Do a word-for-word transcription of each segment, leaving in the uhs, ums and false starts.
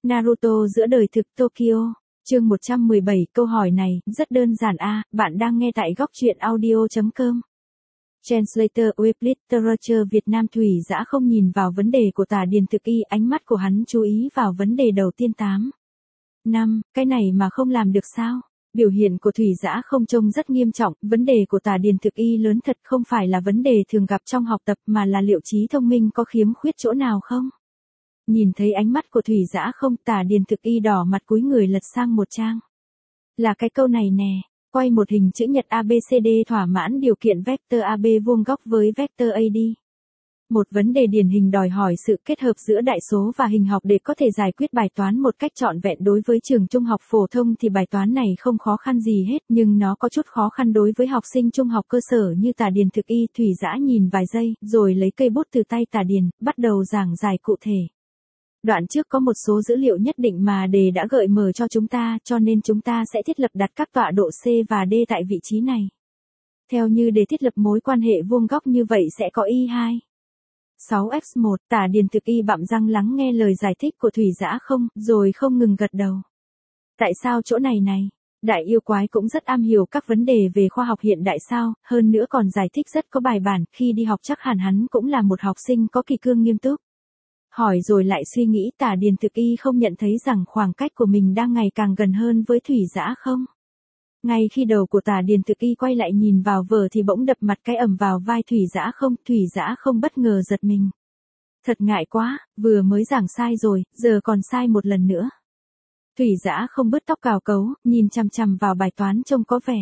Naruto giữa đời thực Tokyo, chương một trăm mười bảy. Câu hỏi này rất đơn giản a, bạn đang nghe tại góc truyện audio chấm com. Translator with Literature Việt Nam. Thủy Dã không nhìn vào vấn đề của Tả Điền Thực Y, ánh mắt của hắn chú ý vào vấn đề đầu tiên. Tám năm, cái này mà không làm được sao? Biểu hiện của Thủy Dã không trông rất nghiêm trọng, vấn đề của Tả Điền Thực Y lớn thật, không phải là vấn đề thường gặp trong học tập mà là liệu trí thông minh có khiếm khuyết chỗ nào không? Nhìn thấy ánh mắt của Thủy Dã không, Tả Điền Thực Y đỏ mặt cúi người lật sang một trang. Là cái câu này nè, quay một hình chữ nhật a bê xê đê thỏa mãn điều kiện vector a bê vuông góc với vector a đê. Một vấn đề điển hình đòi hỏi sự kết hợp giữa đại số và hình học để có thể giải quyết bài toán một cách trọn vẹn. Đối với trường trung học phổ thông thì bài toán này không khó khăn gì hết, nhưng nó có chút khó khăn đối với học sinh trung học cơ sở như Tả Điền Thực Y. Thủy Dã nhìn vài giây, rồi lấy cây bút từ tay Tả Điền, bắt đầu giảng giải cụ thể. Đoạn trước có một số dữ liệu nhất định mà đề đã gợi mở cho chúng ta, cho nên chúng ta sẽ thiết lập đặt các tọa độ C và D tại vị trí này. Theo như đề thiết lập mối quan hệ vuông góc như vậy sẽ có y hai. sáu x một. Tả Điền Thực Y bặm răng lắng nghe lời giải thích của Thủy Dã không, rồi không ngừng gật đầu. Tại sao chỗ này này? Đại yêu quái cũng rất am hiểu các vấn đề về khoa học hiện đại sao, hơn nữa còn giải thích rất có bài bản, khi đi học chắc hẳn hắn cũng là một học sinh có kỳ cương nghiêm túc. Hỏi rồi lại suy nghĩ, Tả Điền Thực Y không nhận thấy rằng khoảng cách của mình đang ngày càng gần hơn với Thủy Dã không? Ngay khi đầu của Tả Điền Thực Y quay lại nhìn vào vở thì bỗng đập mặt cái ầm vào vai Thủy Dã không, Thủy Dã không bất ngờ giật mình. Thật ngại quá, vừa mới giảng sai rồi, giờ còn sai một lần nữa. Thủy Dã không bứt tóc cào cấu, nhìn chằm chằm vào bài toán trông có vẻ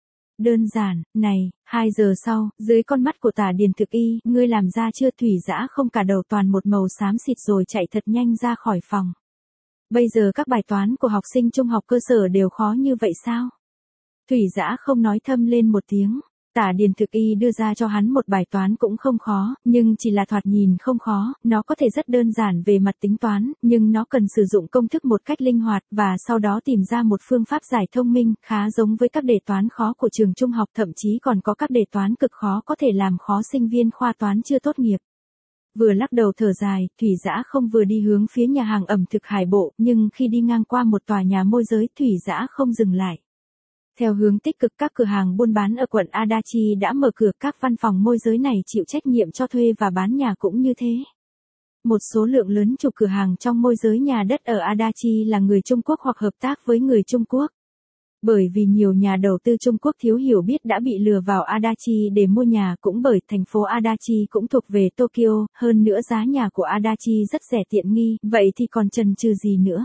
đơn giản. Này, hai giờ sau, dưới con mắt của Tả Điền Thực Y, ngươi làm ra chưa? Thủy Dã không cả đầu toàn một màu xám xịt rồi chạy thật nhanh ra khỏi phòng. Bây giờ các bài toán của học sinh trung học cơ sở đều khó như vậy sao? Thủy Dã không nói thầm lên một tiếng. Tả Điền Thực Y đưa ra cho hắn một bài toán cũng không khó, nhưng chỉ là thoạt nhìn không khó, nó có thể rất đơn giản về mặt tính toán, nhưng nó cần sử dụng công thức một cách linh hoạt và sau đó tìm ra một phương pháp giải thông minh, khá giống với các đề toán khó của trường trung học, thậm chí còn có các đề toán cực khó có thể làm khó sinh viên khoa toán chưa tốt nghiệp. Vừa lắc đầu thở dài, Thủy Dã không vừa đi hướng phía nhà hàng ẩm thực Hải Bộ, nhưng khi đi ngang qua một tòa nhà môi giới, Thủy Dã không dừng lại. Theo hướng tích cực, các cửa hàng buôn bán ở quận Adachi đã mở cửa, các văn phòng môi giới này chịu trách nhiệm cho thuê và bán nhà cũng như thế. Một số lượng lớn chủ cửa hàng trong môi giới nhà đất ở Adachi là người Trung Quốc hoặc hợp tác với người Trung Quốc. Bởi vì nhiều nhà đầu tư Trung Quốc thiếu hiểu biết đã bị lừa vào Adachi để mua nhà, cũng bởi thành phố Adachi cũng thuộc về Tokyo, hơn nữa giá nhà của Adachi rất rẻ tiện nghi, vậy thì còn chần chừ gì nữa.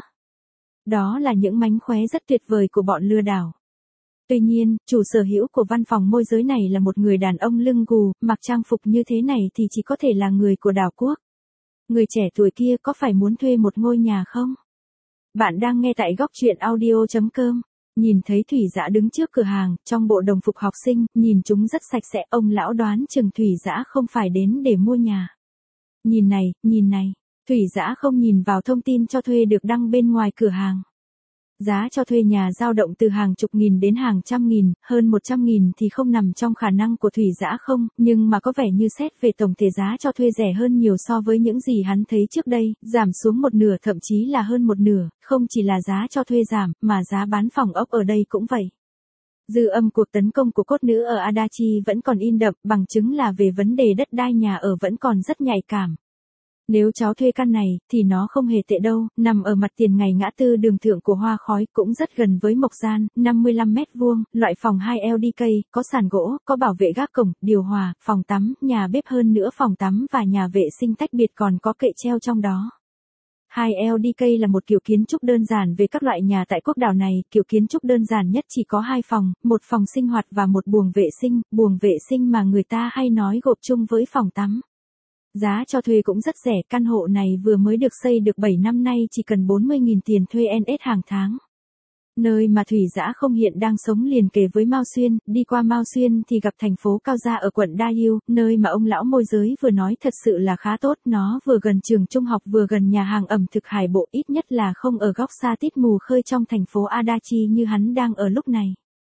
Đó là những mánh khóe rất tuyệt vời của bọn lừa đảo. Tuy nhiên, chủ sở hữu của văn phòng môi giới này là một người đàn ông lưng gù, mặc trang phục như thế này thì chỉ có thể là người của đảo quốc. Người trẻ tuổi kia có phải muốn thuê một ngôi nhà không? Bạn đang nghe tại góc truyện audio chấm com. Nhìn thấy Thủy Dã đứng trước cửa hàng, trong bộ đồng phục học sinh, nhìn chúng rất sạch sẽ, ông lão đoán chừng Thủy Dã không phải đến để mua nhà. Nhìn này, nhìn này, Thủy Dã không nhìn vào thông tin cho thuê được đăng bên ngoài cửa hàng. Giá cho thuê nhà dao động từ hàng chục nghìn đến hàng trăm nghìn, hơn một trăm nghìn thì không nằm trong khả năng của Thủy Dã không, nhưng mà có vẻ như xét về tổng thể giá cho thuê rẻ hơn nhiều so với những gì hắn thấy trước đây, giảm xuống một nửa thậm chí là hơn một nửa, không chỉ là giá cho thuê giảm, mà giá bán phòng ốc ở đây cũng vậy. Dư âm cuộc tấn công của cốt nữ ở Adachi vẫn còn in đậm, bằng chứng là về vấn đề đất đai nhà ở vẫn còn rất nhạy cảm. Nếu cháu thuê căn này, thì nó không hề tệ đâu, nằm ở mặt tiền ngày ngã tư đường thượng của Hoa Khói, cũng rất gần với Mộc Gian, năm mươi lăm mét vuông, loại phòng hai L D K, có sàn gỗ, có bảo vệ gác cổng, điều hòa, phòng tắm, nhà bếp, hơn nữa phòng tắm và nhà vệ sinh tách biệt còn có kệ treo trong đó. hai L D K là một kiểu kiến trúc đơn giản về các loại nhà tại quốc đảo này, kiểu kiến trúc đơn giản nhất chỉ có hai phòng, một phòng sinh hoạt và một buồng vệ sinh, buồng vệ sinh mà người ta hay nói gộp chung với phòng tắm. Giá cho thuê cũng rất rẻ, căn hộ này vừa mới được xây được bảy năm nay chỉ cần bốn mươi nghìn tiền thuê en ét hàng tháng. Nơi mà Thủy Dã không hiện đang sống liền kề với Mao Xuyên, đi qua Mao Xuyên thì gặp thành phố Cao Gia ở quận Daegu, nơi mà ông lão môi giới vừa nói thật sự là khá tốt, nó vừa gần trường trung học vừa gần nhà hàng ẩm thực Hải Bộ, ít nhất là không ở góc xa tít mù khơi trong thành phố Adachi như hắn đang ở lúc này.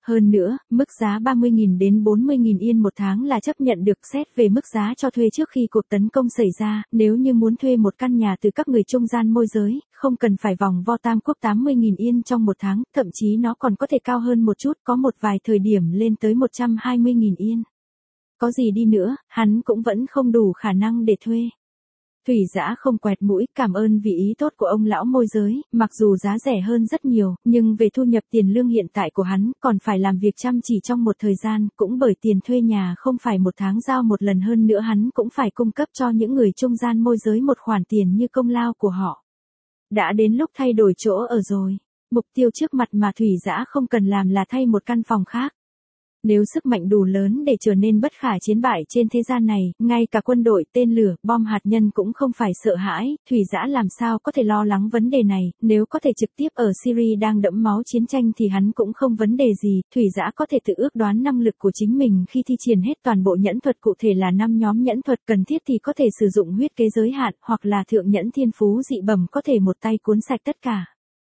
Hơn nữa, mức giá ba mươi nghìn đến bốn mươi nghìn yên một tháng là chấp nhận được. Xét về mức giá cho thuê trước khi cuộc tấn công xảy ra, nếu như muốn thuê một căn nhà từ các người trung gian môi giới, không cần phải vòng vo Tam Quốc tám mươi nghìn yên trong một tháng, thậm chí nó còn có thể cao hơn một chút, có một vài thời điểm lên tới một trăm hai mươi nghìn yên. Có gì đi nữa, hắn cũng vẫn không đủ khả năng để thuê. Thủy Dã không quẹt mũi, cảm ơn vì ý tốt của ông lão môi giới, mặc dù giá rẻ hơn rất nhiều, nhưng về thu nhập tiền lương hiện tại của hắn, còn phải làm việc chăm chỉ trong một thời gian, cũng bởi tiền thuê nhà không phải một tháng giao một lần, hơn nữa hắn cũng phải cung cấp cho những người trung gian môi giới một khoản tiền như công lao của họ. Đã đến lúc thay đổi chỗ ở rồi. Mục tiêu trước mặt mà Thủy Dã không cần làm là thay một căn phòng khác. Nếu sức mạnh đủ lớn để trở nên bất khả chiến bại trên thế gian này, ngay cả quân đội, tên lửa, bom hạt nhân cũng không phải sợ hãi, Thủy Dã làm sao có thể lo lắng vấn đề này, nếu có thể trực tiếp ở Syria đang đẫm máu chiến tranh thì hắn cũng không vấn đề gì, Thủy Dã có thể tự ước đoán năng lực của chính mình khi thi triển hết toàn bộ nhẫn thuật, cụ thể là năm nhóm nhẫn thuật, cần thiết thì có thể sử dụng huyết kế giới hạn, hoặc là thượng nhẫn thiên phú dị bẩm có thể một tay cuốn sạch tất cả.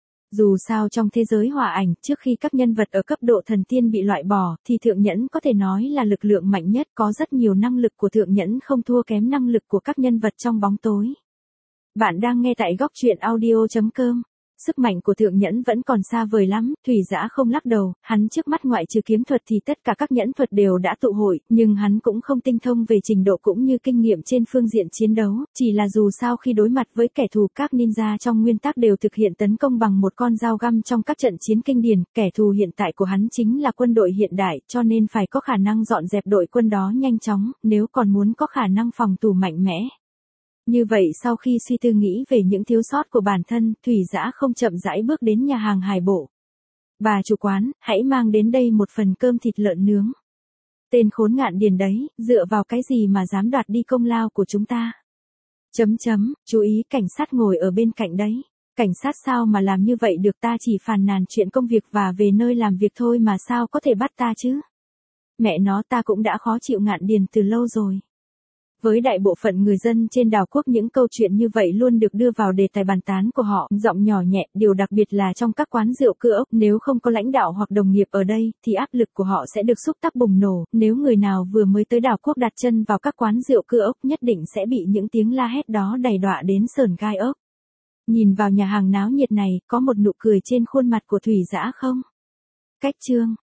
Dù sao trong thế giới họa ảnh, trước khi các nhân vật ở cấp độ thần tiên bị loại bỏ, thì thượng nhẫn có thể nói là lực lượng mạnh nhất, có rất nhiều năng lực của thượng nhẫn không thua kém năng lực của các nhân vật trong bóng tối. Bạn đang nghe tại góc truyện audio chấm com. Sức mạnh của thượng nhẫn vẫn còn xa vời lắm, Thủy Dã không lắc đầu, hắn trước mắt ngoại trừ kiếm thuật thì tất cả các nhẫn thuật đều đã tụ hội, nhưng hắn cũng không tinh thông về trình độ cũng như kinh nghiệm trên phương diện chiến đấu, chỉ là dù sao khi đối mặt với kẻ thù, các ninja trong nguyên tắc đều thực hiện tấn công bằng một con dao găm trong các trận chiến kinh điển, kẻ thù hiện tại của hắn chính là quân đội hiện đại, cho nên phải có khả năng dọn dẹp đội quân đó nhanh chóng, nếu còn muốn có khả năng phòng thủ mạnh mẽ. Như vậy sau khi suy tư nghĩ về những thiếu sót của bản thân, Thủy Dã không chậm rãi bước đến nhà hàng hải bộ. Bà chủ quán, hãy mang đến đây một phần cơm thịt lợn nướng. Tên khốn ngạn điền đấy, dựa vào cái gì mà dám đoạt đi công lao của chúng ta? Chấm chấm, chú ý cảnh sát ngồi ở bên cạnh đấy. Cảnh sát sao mà làm như vậy được, ta chỉ phàn nàn chuyện công việc và về nơi làm việc thôi mà sao có thể bắt ta chứ? Mẹ nó, ta cũng đã khó chịu ngạn điền từ lâu rồi. Với đại bộ phận người dân trên đảo quốc những câu chuyện như vậy luôn được đưa vào đề tài bàn tán của họ, giọng nhỏ nhẹ, điều đặc biệt là trong các quán rượu cưa ốc, nếu không có lãnh đạo hoặc đồng nghiệp ở đây, thì áp lực của họ sẽ được xúc tác bùng nổ, nếu người nào vừa mới tới đảo quốc đặt chân vào các quán rượu cưa ốc nhất định sẽ bị những tiếng la hét đó đầy đọa đến sởn gai ốc. Nhìn vào nhà hàng náo nhiệt này, có một nụ cười trên khuôn mặt của Thủy Dã không? Cách chương